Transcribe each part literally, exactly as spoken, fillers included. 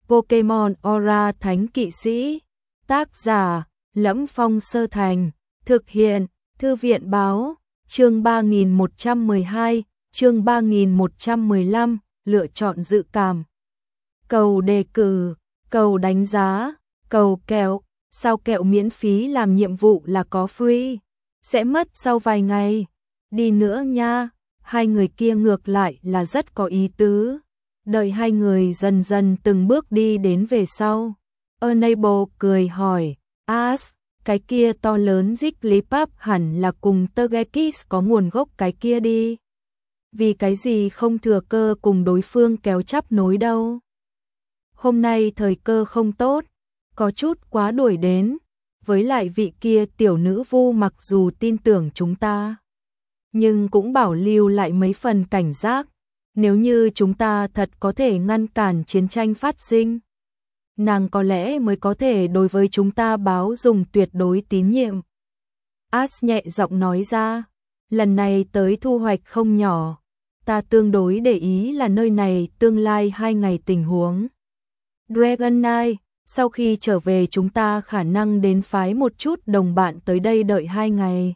Pokemon Aura Thánh Kỵ Sĩ. Tác giả: Lẫm Phong Sơ Thành. Thực hiện: Thư viện báo. Chương ba nghìn một trăm mười hai, chương ba nghìn một trăm mười lăm, lựa chọn dự cảm. Cầu đề cử, cầu đánh giá, cầu kẹo, sao kẹo miễn phí làm nhiệm vụ là có free, sẽ mất sau vài ngày. Đi nữa nha. Hai người kia ngược lại là rất có ý tứ. Đợi hai người dần dần từng bước đi đến về sau, Enable cười hỏi, As, cái kia to lớn Jigglypuff hẳn là cùng Togekiss có nguồn gốc cái kia đi. Vì cái gì không thừa cơ cùng đối phương kéo chắp nối đâu. Hôm nay thời cơ không tốt, có chút quá đuổi đến, với lại vị kia tiểu nữ vu mặc dù tin tưởng chúng ta, nhưng cũng bảo lưu lại mấy phần cảnh giác, nếu như chúng ta thật có thể ngăn cản chiến tranh phát sinh, nàng có lẽ mới có thể đối với chúng ta báo dùng tuyệt đối tín nhiệm. As nhẹ giọng nói ra, lần này tới thu hoạch không nhỏ, ta tương đối để ý là nơi này tương lai hai ngày tình huống. Dragonite, sau khi trở về chúng ta khả năng đến phái một chút đồng bạn tới đây đợi hai ngày.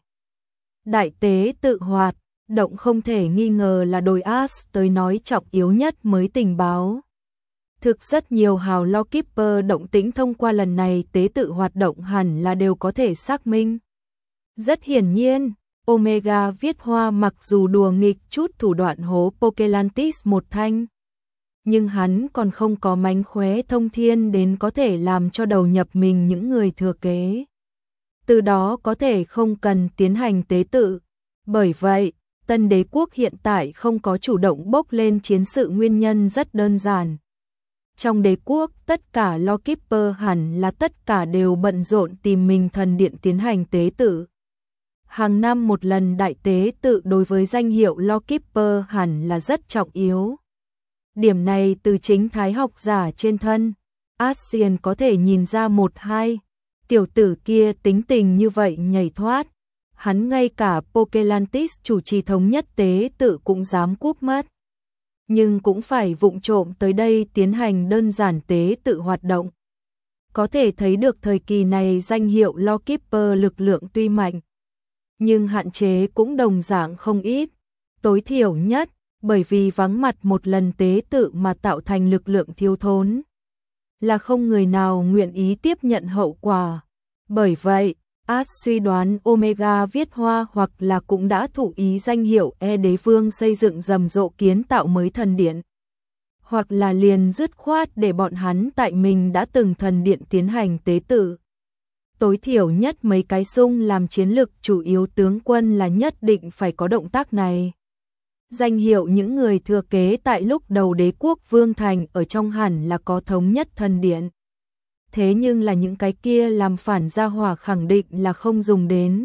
Đại tế tự hoạt động không thể nghi ngờ là đôi As tới nói trọng yếu nhất mới tình báo. Thực rất nhiều hào Lawkeeper động tĩnh thông qua lần này tế tự hoạt động hẳn là đều có thể xác minh. Rất hiển nhiên, Omega viết hoa mặc dù đùa nghịch chút thủ đoạn hố Pokelantis một thanh, nhưng hắn còn không có mánh khóe thông thiên đến có thể làm cho đầu nhập mình những người thừa kế. Từ đó có thể không cần tiến hành tế tự. Bởi vậy, Tân Đế quốc hiện tại không có chủ động bốc lên chiến sự nguyên nhân rất đơn giản. Trong đế quốc, tất cả Lawkeeper hẳn là tất cả đều bận rộn tìm mình thần điện tiến hành tế tự. Hàng năm một lần đại tế tự đối với danh hiệu Lawkeeper hẳn là rất trọng yếu. Điểm này từ chính thái học giả trên thân, Asian có thể nhìn ra một hai. Tiểu tử kia tính tình như vậy nhảy thoát, hắn ngay cả Pokelantis chủ trì thống nhất tế tự cũng dám cúp mất. Nhưng cũng phải vụng trộm tới đây tiến hành đơn giản tế tự hoạt động. Có thể thấy được thời kỳ này danh hiệu Lawkeeper lực lượng tuy mạnh, nhưng hạn chế cũng đồng dạng không ít. Tối thiểu nhất, bởi vì vắng mặt một lần tế tự mà tạo thành lực lượng thiếu thốn, là không người nào nguyện ý tiếp nhận hậu quả. Bởi vậy, As suy đoán Omega viết hoa hoặc là cũng đã thụ ý danh hiệu E đế vương xây dựng rầm rộ kiến tạo mới thần điện, hoặc là liền dứt khoát để bọn hắn tại mình đã từng thần điện tiến hành tế tự. Tối thiểu nhất mấy cái sung làm chiến lực chủ yếu tướng quân là nhất định phải có động tác này. Danh hiệu những người thừa kế tại lúc đầu đế quốc vương thành ở trong hẳn là có thống nhất thần điện. Thế nhưng là những cái kia làm phản gia hỏa khẳng định là không dùng đến.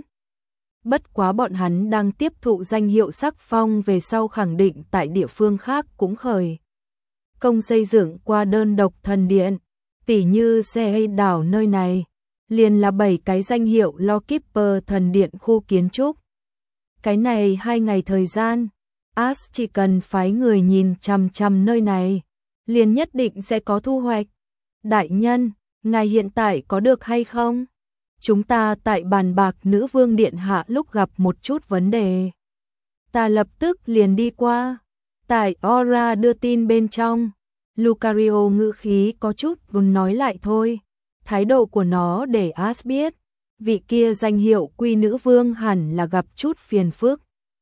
Bất quá bọn hắn đang tiếp thụ danh hiệu sắc phong về sau khẳng định tại địa phương khác cũng khởi công xây dựng qua đơn độc thần điện, tỉ như xe đảo nơi này, liền là bảy cái danh hiệu Lawkeeper thần điện khu kiến trúc. Cái này hai ngày thời gian, As chỉ cần phái người nhìn chằm chằm nơi này, liền nhất định sẽ có thu hoạch. Đại nhân, ngài hiện tại có được hay không? Chúng ta tại bàn bạc nữ vương điện hạ lúc gặp một chút vấn đề. Ta lập tức liền đi qua. Tại Aura đưa tin bên trong, Lucario ngữ khí có chút muốn nói lại thôi. Thái độ của nó để As biết, vị kia danh hiệu quy nữ vương hẳn là gặp chút phiền phức.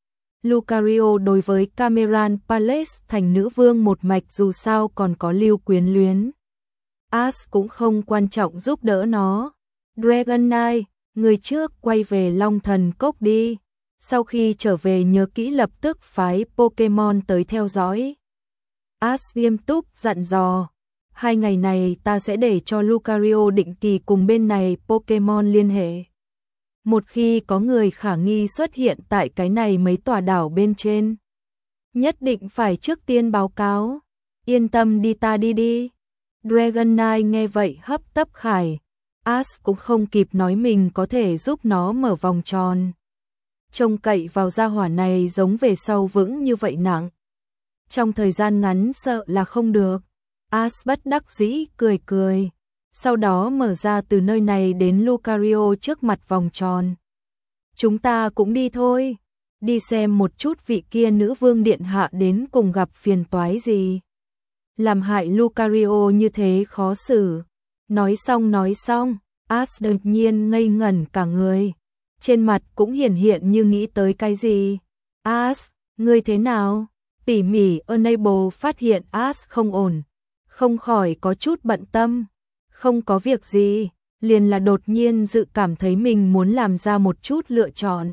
Lucario đối với Cameron Palace thành nữ vương một mạch dù sao còn có lưu quyến luyến. As cũng không quan trọng giúp đỡ nó. Dragonite, người trước quay về Long Thần Cốc đi. Sau khi trở về nhớ kỹ lập tức phái Pokemon tới theo dõi. As nghiêm túc dặn dò. Hai ngày này ta sẽ để cho Lucario định kỳ cùng bên này Pokemon liên hệ. Một khi có người khả nghi xuất hiện tại cái này mấy tòa đảo bên trên, nhất định phải trước tiên báo cáo. Yên tâm đi, ta đi đi. Dragonite nghe vậy hấp tấp khải. As cũng không kịp nói mình có thể giúp nó mở vòng tròn. Trông cậy vào gia hỏa này giống về sau vững như vậy nặng. Trong thời gian ngắn sợ là không được. Ash bất đắc dĩ cười cười, sau đó mở ra từ nơi này đến Lucario trước mặt vòng tròn. Chúng ta cũng đi thôi, đi xem một chút vị kia nữ vương điện hạ đến cùng gặp phiền toái gì. Làm hại Lucario như thế khó xử. Nói xong nói xong, Ash đột nhiên ngây ngẩn cả người. Trên mặt cũng hiển hiện như nghĩ tới cái gì. Ash, ngươi thế nào? Tỉ mỉ Unable phát hiện Ash không ổn, không khỏi có chút bận tâm. Không có việc gì, liền là đột nhiên dự cảm thấy mình muốn làm ra một chút lựa chọn.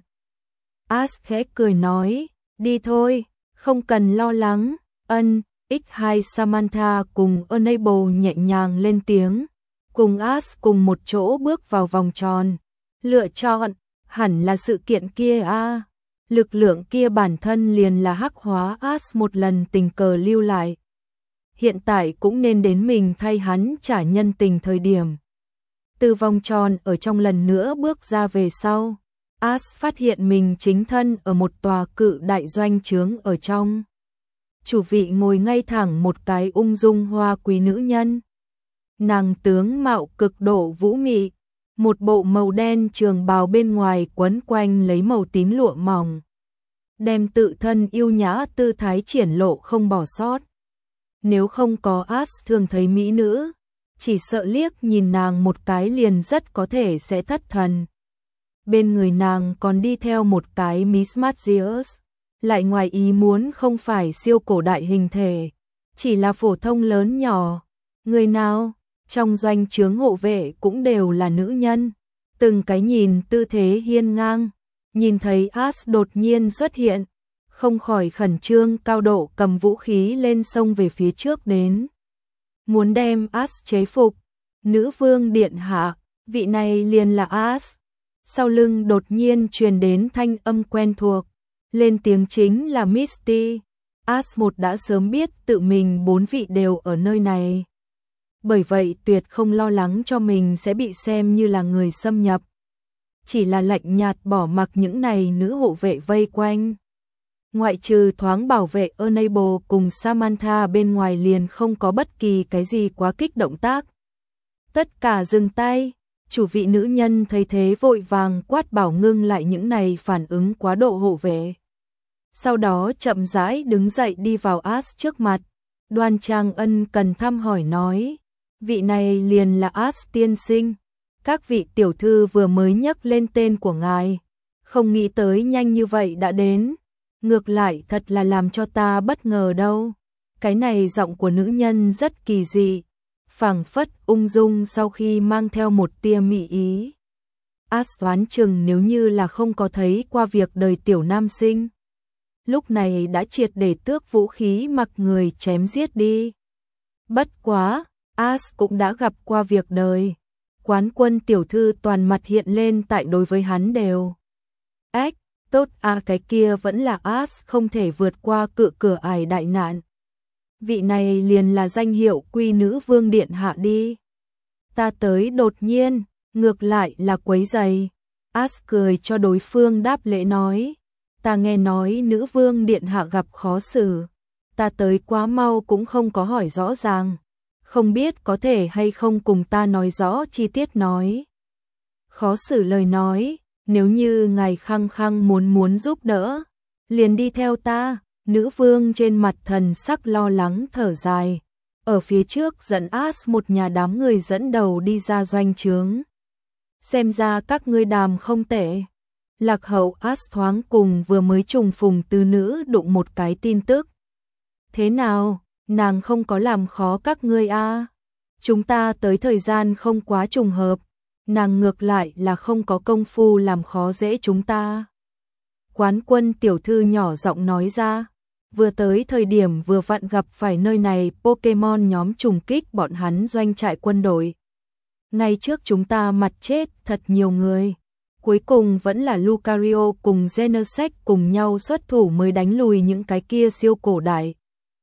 Ash khẽ cười nói, đi thôi, không cần lo lắng. Ân, ích hai Samantha cùng Unable nhẹ nhàng lên tiếng, cùng Ash cùng một chỗ bước vào vòng tròn. Lựa chọn, hẳn là sự kiện kia a. À. Lực lượng kia bản thân liền là hắc hóa Ash một lần tình cờ lưu lại. Hiện tại cũng nên đến mình thay hắn trả nhân tình thời điểm. Từ vòng tròn ở trong lần nữa bước ra về sau, Ash phát hiện mình chính thân ở một tòa cự đại doanh trướng ở trong. Chủ vị ngồi ngay thẳng một cái ung dung hoa quý nữ nhân. Nàng tướng mạo cực độ vũ mị, một bộ màu đen trường bào bên ngoài quấn quanh lấy màu tím lụa mỏng, đem tự thân yêu nhã tư thái triển lộ không bỏ sót. Nếu không có Ash thường thấy mỹ nữ, chỉ sợ liếc nhìn nàng một cái liền rất có thể sẽ thất thần. Bên người nàng còn đi theo một cái Miss Magius, lại ngoài ý muốn không phải siêu cổ đại hình thể, chỉ là phổ thông lớn nhỏ. Người nào? Trong doanh trướng hộ vệ cũng đều là nữ nhân, từng cái nhìn tư thế hiên ngang, nhìn thấy Ash đột nhiên xuất hiện, không khỏi khẩn trương cao độ cầm vũ khí lên xông về phía trước đến. Muốn đem Ash chế phục. Nữ vương điện hạ, vị này liền là Ash. Sau lưng đột nhiên truyền đến thanh âm quen thuộc, lên tiếng chính là Misty. Ash một đã sớm biết tự mình bốn vị đều ở nơi này. Bởi vậy tuyệt không lo lắng cho mình sẽ bị xem như là người xâm nhập. Chỉ là lạnh nhạt bỏ mặc những này nữ hộ vệ vây quanh. Ngoại trừ thoáng bảo vệ Unable cùng Samantha bên ngoài liền không có bất kỳ cái gì quá kích động tác. Tất cả dừng tay, chủ vị nữ nhân thấy thế vội vàng quát bảo ngưng lại những này phản ứng quá độ hộ vệ. Sau đó chậm rãi đứng dậy đi vào Ash trước mặt, đoan trang ân cần thăm hỏi nói, vị này liền là Ash tiên sinh, các vị tiểu thư vừa mới nhắc lên tên của ngài, không nghĩ tới nhanh như vậy đã đến, ngược lại thật là làm cho ta bất ngờ đâu. Cái này giọng của nữ nhân rất kỳ dị, phảng phất ung dung sau khi mang theo một tia mị ý. Ash đoán chừng nếu như là không có thấy qua việc đời tiểu nam sinh, lúc này đã triệt để tước vũ khí mặc người chém giết đi. Bất quá, Ash cũng đã gặp qua việc đời. Quán quân tiểu thư toàn mặt hiện lên tại đối với hắn đều. Ếch, tốt à, cái kia vẫn là Ash không thể vượt qua cự cửa ải đại nạn. Vị này liền là danh hiệu quy nữ vương điện hạ đi. Ta tới đột nhiên, ngược lại là quấy giày. Ash cười cho đối phương đáp lễ nói. Ta nghe nói nữ vương điện hạ gặp khó xử. Ta tới quá mau cũng không có hỏi rõ ràng. Không biết có thể hay không cùng ta nói rõ chi tiết nói. Khó xử lời nói, nếu như ngài khăng khăng muốn muốn giúp đỡ, liền đi theo ta. Nữ vương trên mặt thần sắc lo lắng thở dài. Ở phía trước dẫn Ash một nhà đám người dẫn đầu đi ra doanh trướng. Xem ra các ngươi đàm không tệ. Lạc hậu Ash thoáng cùng vừa mới trùng phùng tứ nữ đụng một cái tin tức. Thế nào, nàng không có làm khó các ngươi a? À? Chúng ta tới thời gian không quá trùng hợp, nàng ngược lại là không có công phu làm khó dễ chúng ta. Quán quân tiểu thư nhỏ giọng nói ra, vừa tới thời điểm vừa vặn gặp phải nơi này Pokemon nhóm trùng kích bọn hắn doanh trại quân đội. Ngay trước chúng ta mặt chết thật nhiều người. Cuối cùng vẫn là Lucario cùng Genesect cùng nhau xuất thủ mới đánh lùi những cái kia siêu cổ đại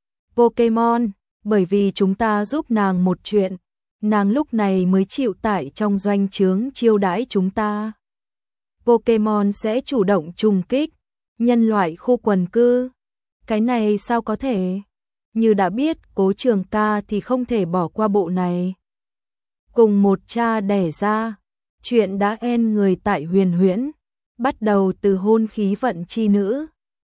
Pokemon, bởi vì chúng ta giúp nàng một chuyện, nàng lúc này mới chịu tại trong doanh trướng chiêu đãi chúng ta. Pokemon sẽ chủ động trùng kích nhân loại khu quần cư. Cái này sao có thể? như đã biết Cố Trường ca thì không thể bỏ qua bộ này. Cùng một cha đẻ ra, chuyện đã en người tại Huyền Huyễn, bắt đầu từ hôn khí vận chi nữ,